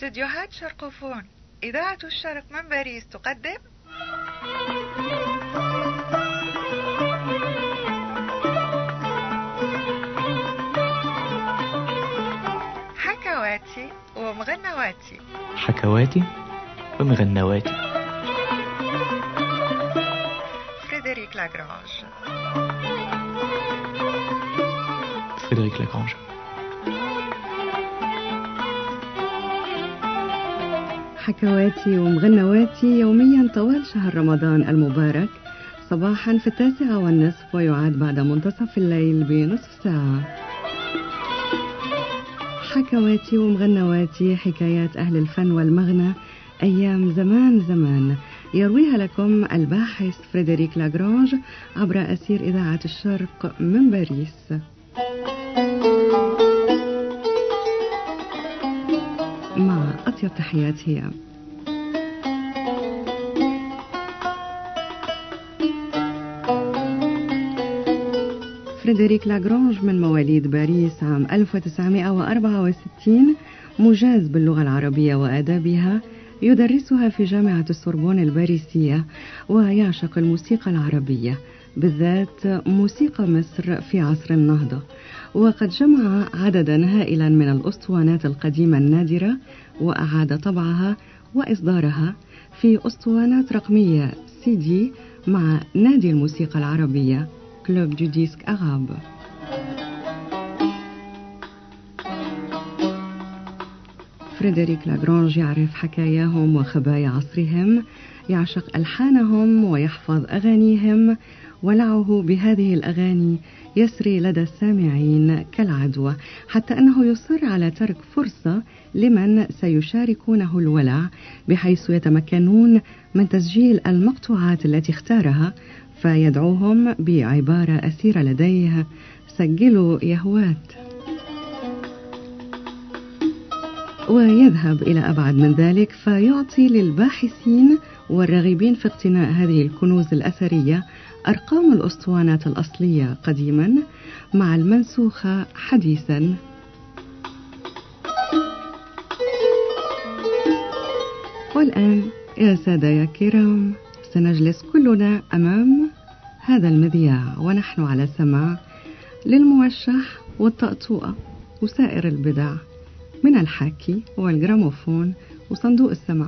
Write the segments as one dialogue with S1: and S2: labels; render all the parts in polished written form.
S1: استديوهات شرقوفون إذاعة الشرق من باريس تقدم حكواتي ومغنواتي.
S2: حكواتي ومغنواتي.
S1: فريدريك لاغرانج.
S2: فريدريك لاغرانج.
S3: حكواتي ومغنواتي يوميا طوال شهر رمضان المبارك، صباحا في 9:30 ويعاد بعد منتصف الليل بنصف ساعة. حكواتي ومغنواتي، حكايات أهل الفن والمغنى أيام زمان زمان، يرويها لكم الباحث فريدريك لاغرانج عبر أثير إذاعة الشرق من باريس. مع أطيب تحيات هي فريدريك لاغرانج، من مواليد باريس عام 1964، مجاز باللغة العربية وآدابها، يدرسها في جامعة السوربون الباريسية، ويعشق الموسيقى العربية بالذات موسيقى مصر في عصر النهضة، وقد جمع عددا هائلا من الأسطوانات القديمة النادرة وأعاد طبعها وإصدارها في أسطوانات رقمية CD مع نادي الموسيقى العربية كلوب دو ديسك أغاب. فريدريك لاغرانج يعرف حكاياهم وخبايا عصرهم، يعشق ألحانهم ويحفظ أغانيهم، ولعه بهذه الأغاني يسري لدى السامعين كالعدوى، حتى أنه يصر على ترك فرصة لمن سيشاركونه الولع، بحيث يتمكنون من تسجيل المقطوعات التي اختارها، فيدعوهم بعبارة أسيرة لديه: سجلوا يا هوات. ويذهب إلى أبعد من ذلك، فيعطي للباحثين والراغبين في اقتناء هذه الكنوز الأثرية أرقام الأسطوانات الأصلية قديما مع المنسوخة حديثا. والآن يا سادة يا كرام، سنجلس كلنا أمام هذا المذياع ونحن على سماع للموشح والطقطوقة وسائر البدع من الحاكي والجراموفون وصندوق السماع.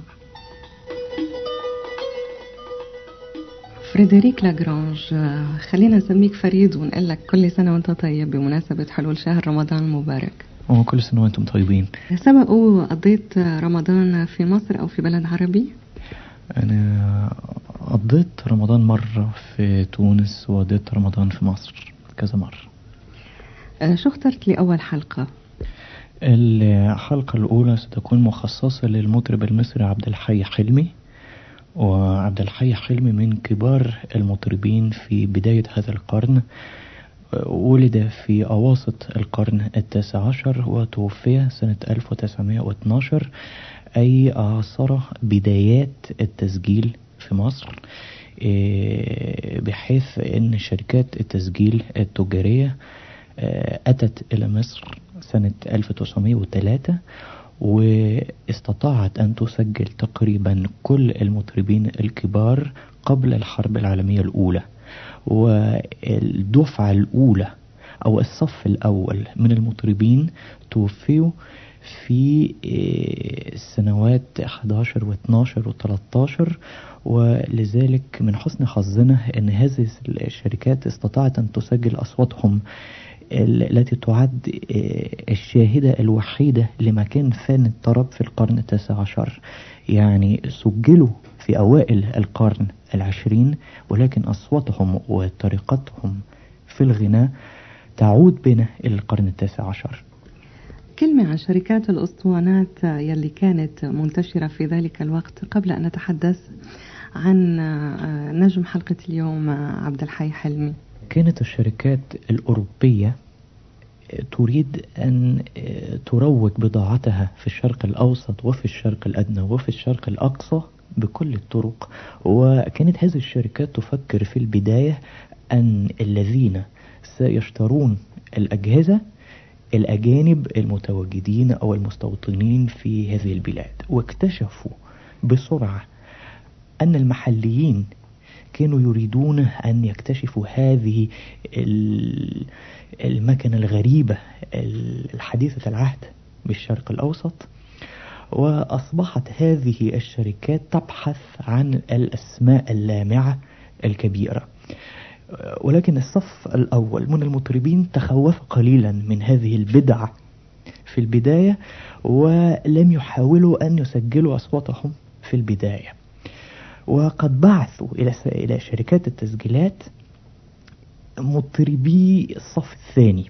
S3: فريدريك لاغرانج، خلينا نسميك فريد ونقول لك كل سنة وانت طيب بمناسبة حلول شهر رمضان المبارك.
S2: وكل سنة وانتم طيبين.
S3: سبق قضيت رمضان في مصر أو في بلد عربي؟
S2: أنا قضيت رمضان مرة في تونس وقضيت رمضان في مصر كذا مرة.
S3: شو اخترت لي أول حلقة؟
S2: الحلقة الأولى ستكون مخصصة للمطرب المصري عبد الحي حلمي. وعبد الحي حلمي من كبار المطربين في بداية هذا القرن، ولد في أواسط القرن 19 وتوفي سنة 1912، أي عاصر بدايات التسجيل في مصر، بحيث أن شركات التسجيل التجارية أتت إلى مصر سنة 1903 واستطاعت أن تسجل تقريبا كل المطربين الكبار قبل الحرب العالمية الأولى. والدفعة الأولى أو الصف الأول من المطربين توفيوا في السنوات 11 و12 و13، ولذلك من حسن حظنا أن هذه الشركات استطاعت أن تسجل أصواتهم التي تعد الشاهدة الوحيدة لمكان فن الطرب في القرن 19. يعني سجلوا في أوائل القرن 20، ولكن أصواتهم وطريقتهم في الغناء تعود بنا إلى القرن 19.
S3: كلمة عن شركات الأسطوانات يلي كانت منتشرة في ذلك الوقت قبل أن نتحدث عن نجم حلقة اليوم عبد الحي حلمي.
S2: كانت الشركات الأوروبية تريد أن تروج بضاعتها في الشرق الأوسط وفي الشرق الأدنى وفي الشرق الأقصى بكل الطرق، وكانت هذه الشركات تفكر في البداية أن الذين سيشترون الأجهزة الأجانب المتواجدين أو المستوطنين في هذه البلاد، واكتشفوا بسرعة أن المحليين كانوا يريدون أن يكتشفوا هذه المكنة الغريبة الحديثة العهد بالشرق الأوسط. وأصبحت هذه الشركات تبحث عن الأسماء اللامعة الكبيرة، ولكن الصف الأول من المطربين تخوف قليلا من هذه البدعة في البداية، ولم يحاولوا أن يسجلوا أصواتهم في البداية، وقد بعثوا إلى شركات التسجيلات مطربي الصف الثاني.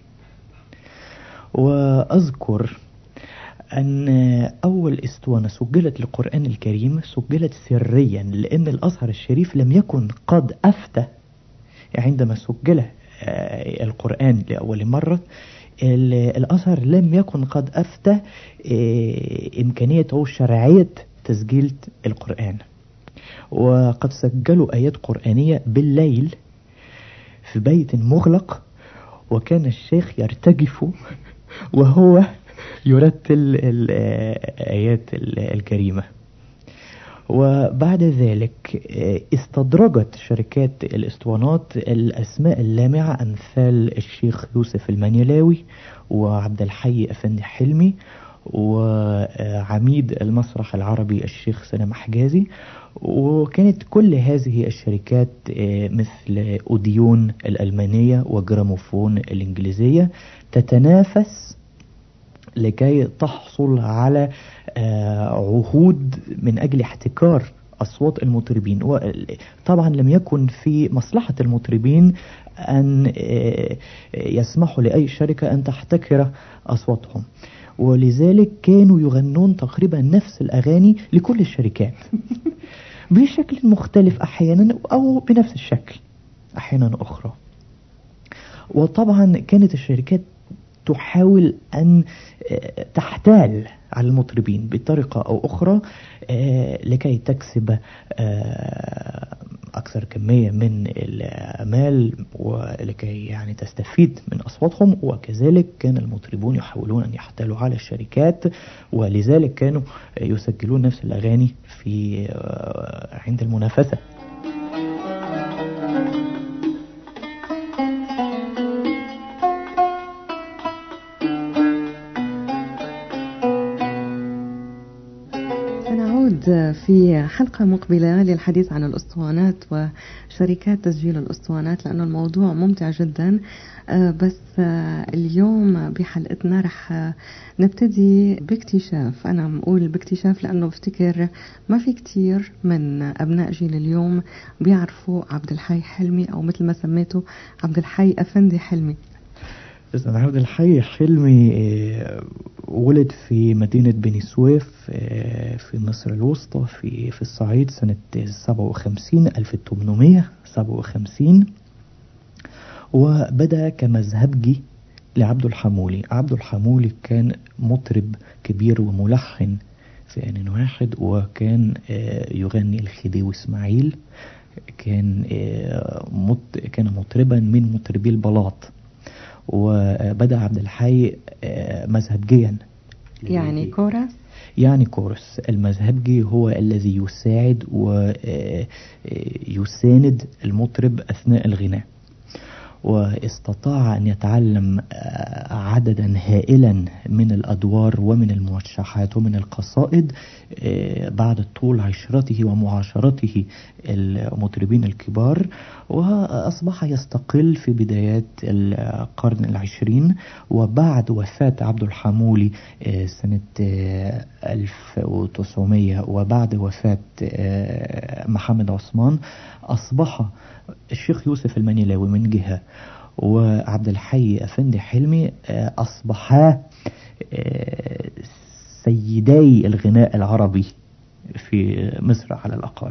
S2: وأذكر أن أول اسطوانة سجلت للقرآن الكريم سجلت سريا، لأن الأزهر الشريف لم يكن قد أفتى عندما سجل القرآن لأول مرة. الأزهر لم يكن قد أفتى إمكانية أو شرعية تسجيل القرآن، وقد سجلوا آيات قرآنية بالليل في بيت مغلق، وكان الشيخ يرتجف وهو يرتل الآيات الكريمة. وبعد ذلك استدرجت شركات الاسطوانات الأسماء اللامعة أمثال الشيخ يوسف المنيلاوي وعبد الحي أفندي حلمي وعميد المسرح العربي الشيخ سلام حجازي. وكانت كل هذه الشركات مثل أوديون الألمانية وجراموفون الإنجليزية تتنافس لكي تحصل على عهود من أجل احتكار أصوات المطربين. وطبعا لم يكن في مصلحة المطربين أن يسمحوا لأي شركة أن تحتكر أصواتهم، ولذلك كانوا يغنون تقريبا نفس الأغاني لكل الشركات بشكل مختلف أحيانا أو بنفس الشكل أحيانا أخرى. وطبعا كانت الشركات تحاول أن تحتال على المطربين بطريقة أو أخرى لكي تكسب أكثر كمية من المال ولكي يعني تستفيد من أصواتهم. وكذلك كان المطربون يحاولون أن يحتالوا على الشركات، ولذلك كانوا يسجلون نفس الأغاني في عند المنافسة.
S3: في حلقة مقبلة للحديث عن الأسطوانات وشركات تسجيل الأسطوانات، لأنه الموضوع ممتع جدا. بس اليوم بحلقتنا رح نبتدي باكتشاف. أنا بقول باكتشاف لأنه بفتكر ما في كتير من أبناء جيل اليوم بيعرفوا عبد الحي حلمي، أو مثل ما سميته عبد الحي أفندي حلمي.
S2: عبد الحي حلمي ولد في مدينة بني سويف في مصر الوسطى في الصعيد سنة 1857 وبدأ كمذهبجي لعبد الحمولي. عبد الحمولي كان مطرب كبير وملحن في آن واحد، وكان يغني الخديوي إسماعيل. كان مطربا من مطربي البلاط. وبدأ عبد الحي مذهبجيا،
S3: يعني كورس.
S2: يعني كورس. المذهبجي هو الذي يساعد ويساند المطرب أثناء الغناء، واستطاع أن يتعلم عددا هائلا من الأدوار ومن الموشحات ومن القصائد بعد طول عشرته ومعاشرته المطربين الكبار. وأصبح يستقل في بدايات القرن العشرين، وبعد وفاة عبد الحمولي سنة 1900 وبعد وفاة محمد عثمان أصبح الشيخ يوسف المنيلاوي من جهة وعبد الحي أفندي حلمي أصبحا سيدي الغناء العربي في مصر على الأقل.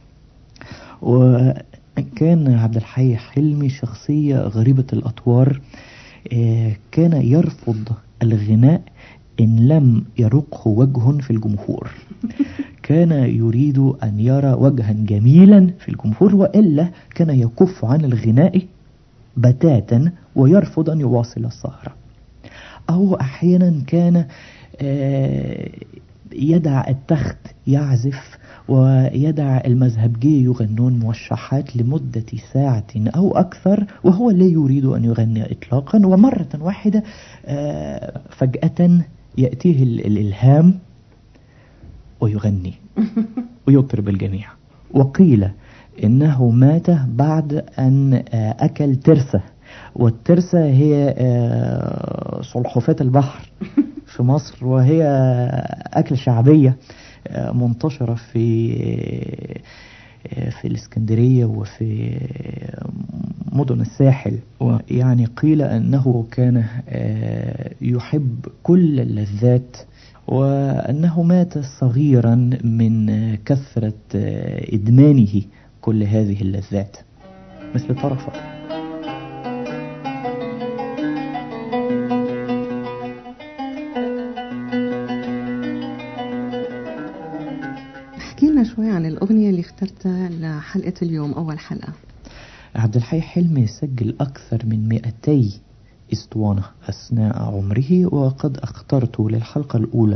S2: وكان عبد الحي حلمي شخصية غريبة الأطوار، كان يرفض الغناء إن لم يرقه وجه في الجمهور. كان يريد أن يرى وجها جميلا في الجمهور، وإلا كان يكف عن الغناء بتاتا ويرفض أن يواصل السهرة. أو أحيانا كان يدع التخت يعزف ويدع المذهبجي يغنون موشحات لمدة ساعة أو أكثر، وهو لا يريد أن يغني إطلاقا، ومرة واحدة فجأة يأتيه الإلهام ويغني ويطرب الجميع. وقيل إنه مات بعد أن أكل ترسة، والترسة هي سلحفاة البحر في مصر، وهي أكل شعبية منتشرة في الإسكندرية وفي مدن الساحل. ويعني قيل أنه كان يحب كل اللذات، وأنه مات صغيرا من كثرة إدمانه كل هذه اللذات مثل طرفة.
S3: احكي لنا شوي عن الأغنية اللي اخترتها لحلقة اليوم، أول حلقة.
S2: عبد الحي حلمي سجل أكثر من 200 اسطوانة أثناء عمره، وقد اخترت للحلقة الأولى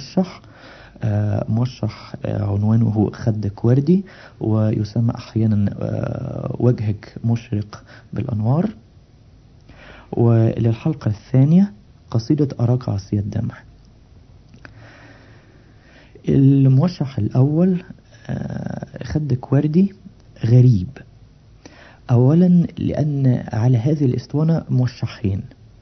S2: موشح عنوانه خدك وردي، ويسمى أحيانا وجهك مشرق بالأنوار. وللحلقة الثانية قصيدة أراك عصي الدمع. الموشح الأول خدك وردي غريب، أولا لأن على هذه الاسطوانة موشحين.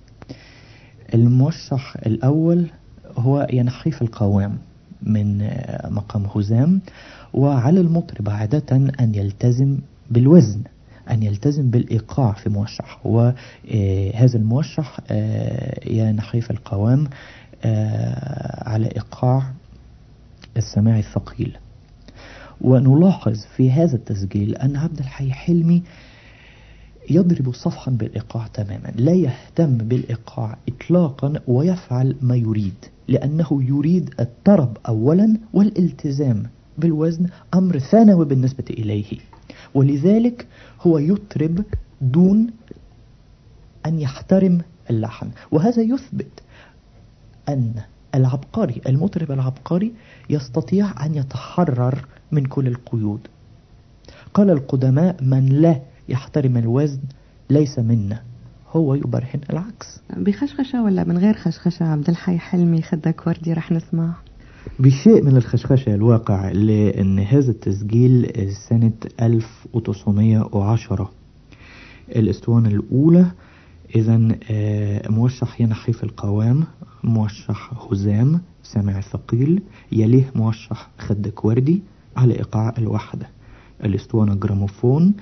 S2: الموشح الأول هو ينحيف القوام من مقام هزام، وعلى المطرب عادة أن يلتزم بالوزن، أن يلتزم بالإيقاع في موشح، وهذا الموشح ينحيف القوام على إيقاع السماع الثقيل. ونلاحظ في هذا التسجيل أن عبد الحي حلمي يضرب صفحا بالإيقاع تماما، لا يهتم بالإيقاع إطلاقا، ويفعل ما يريد، لأنه يريد الطرب أولا والالتزام بالوزن أمر ثانوي بالنسبة إليه، ولذلك هو يطرب دون أن يحترم اللحن. وهذا يثبت أن العبقري، المطرب العبقري، يستطيع أن يتحرر من كل القيود. قال القدماء: من لا يحترم الوزن ليس منا. هو يبرهن العكس.
S3: بخشخشة ولا من غير خشخشة عبد الحي حلمي خدك وردي رح نسمع؟
S2: بشيء من الخشخشة الواقع، لأن هذا التسجيل سنة 1910. الاسطوانة الأولى إذن موشح ينحيف القوام، موشح هزام سمع ثقيل، يليه موشح خدك وردي على إيقاع الوحدة. الاسطوانة جراموفون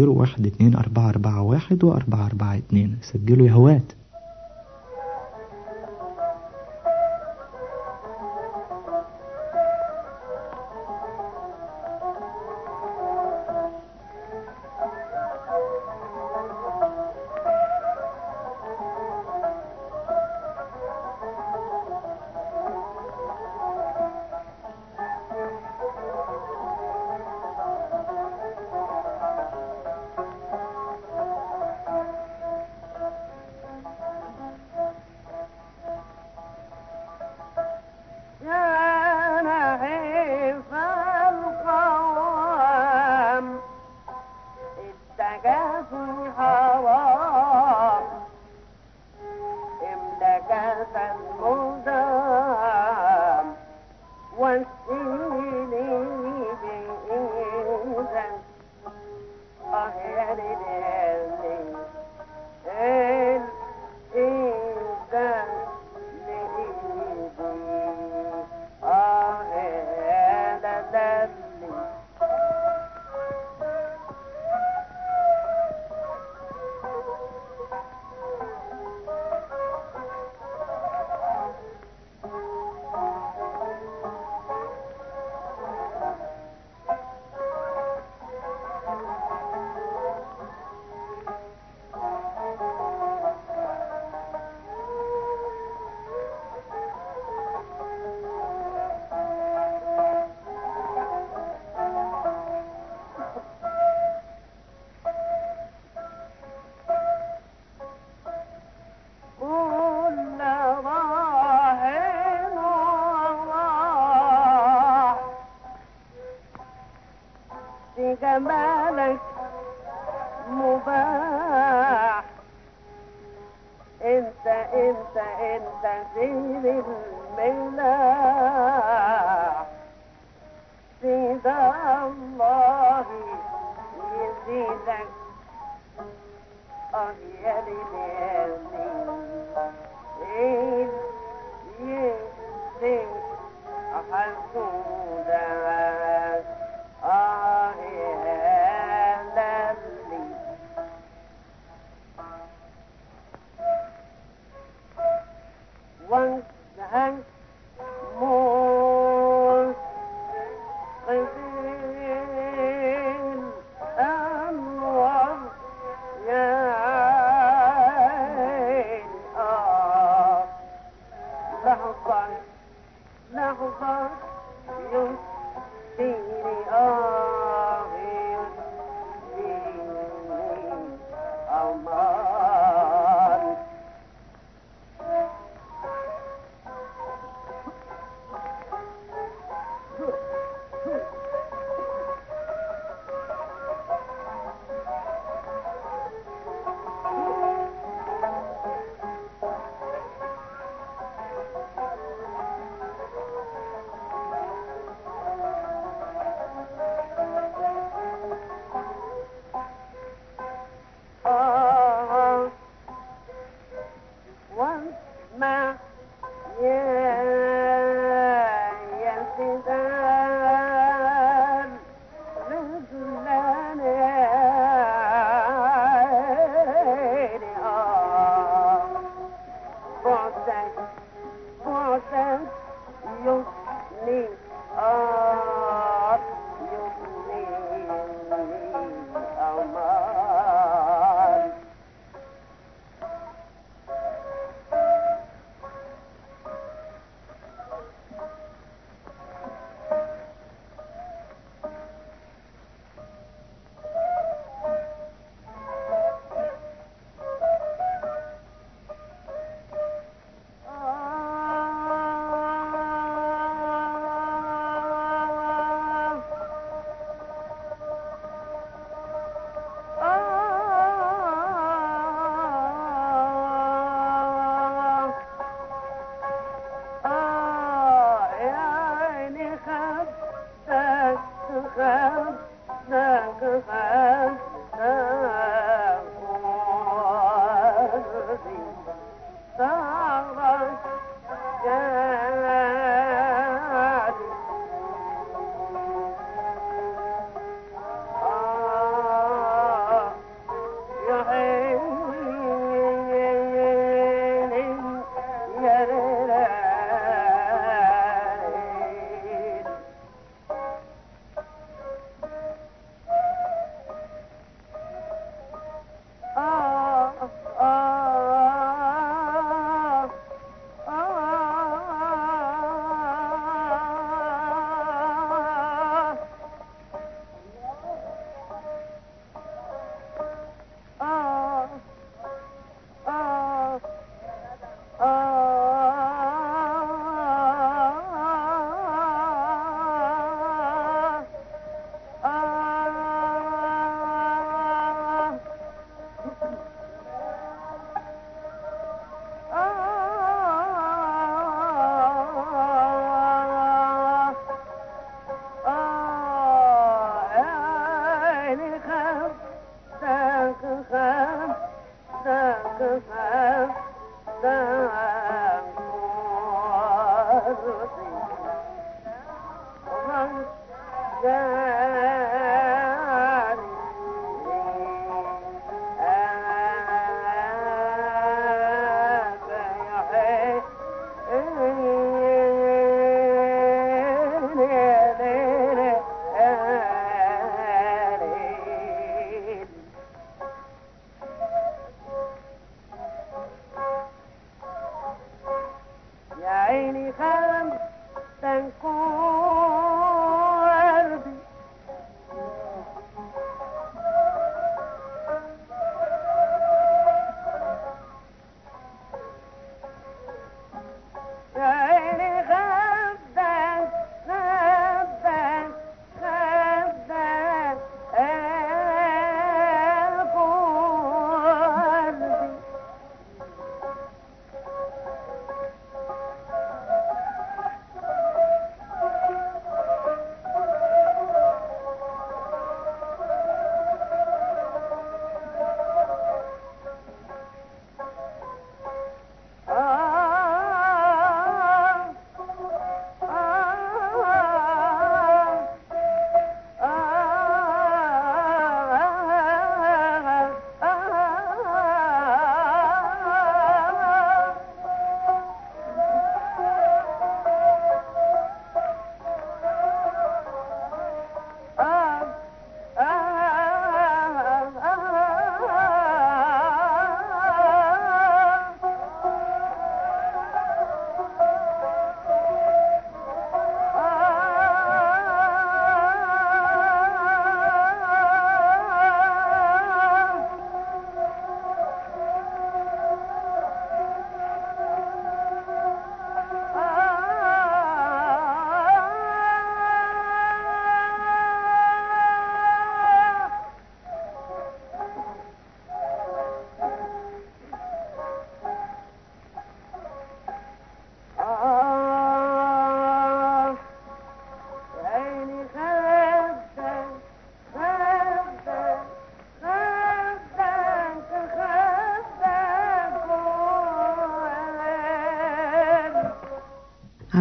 S2: 012441 و 442. سجلوا يا هوات.
S4: جمالك مباح. انت زين الملاح. سيد الله يزيدك يا ليل يزيد حسودك يا للي. وانتهى قبيل أنور يا عين لحظة يسيني يسيني أمان. واسمع يا سيدان رجلان بعدك يغني يغني أمان.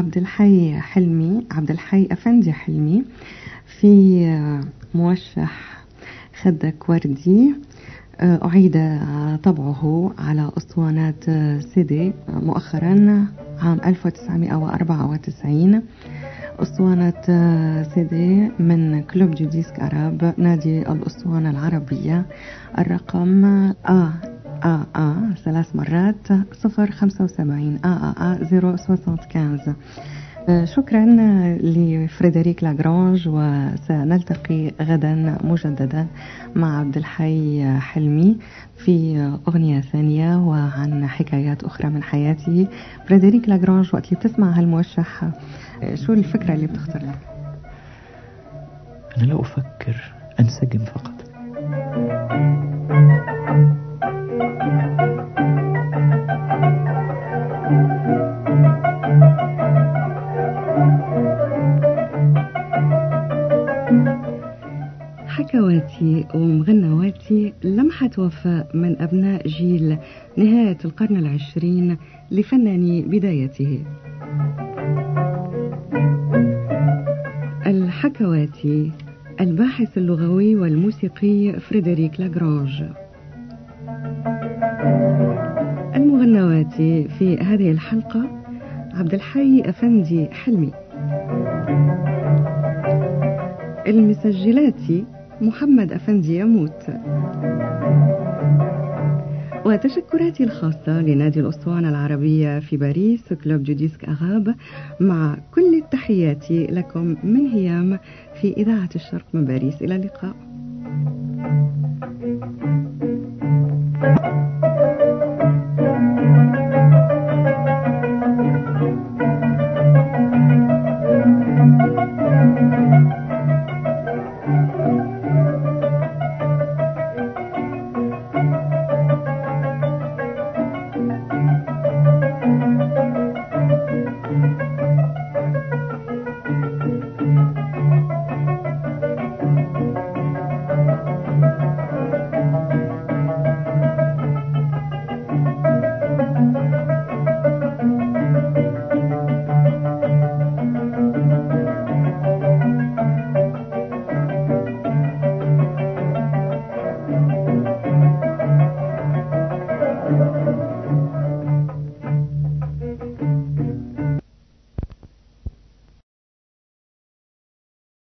S3: عبد الحي حلمي، عبد الحي أفندي حلمي، في موشح خدك وردي أعيد طبعه على أسطوانات سيدي مؤخرا عام 1994. أسطوانة سيدي من كلوب دو ديسك أراب، نادي الأسطوانة العربية. الرقم ثلاث مرات 075 075. شكرا لفريدريك لاغرانج، وسنلتقي غدا مجددا مع عبد الحي حلمي في أغنية ثانية وعن حكايات أخرى من حياته. فريدريك لاغرانج، وقت اللي بتسمع هالموشح شو الفكرة اللي بتخطر لك؟
S2: أنا لا أفكر، أنسجم فقط.
S3: حكواتي ومغنواتي، لمحة وفاء من أبناء جيل نهاية القرن العشرين لفنان بدايته. الحكواتي، الباحث اللغوي والموسيقي فريدريك لاغرانج. المغنواتي في هذه الحلقة عبد الحي أفندي حلمي. المسجلات محمد أفندي يموت. وتشكراتي الخاصة لنادي الأسطوانة العربية في باريس، كلوب دو ديسك أراب، مع كل التحيات لكم من هيام في إذاعة الشرق من باريس. إلى اللقاء.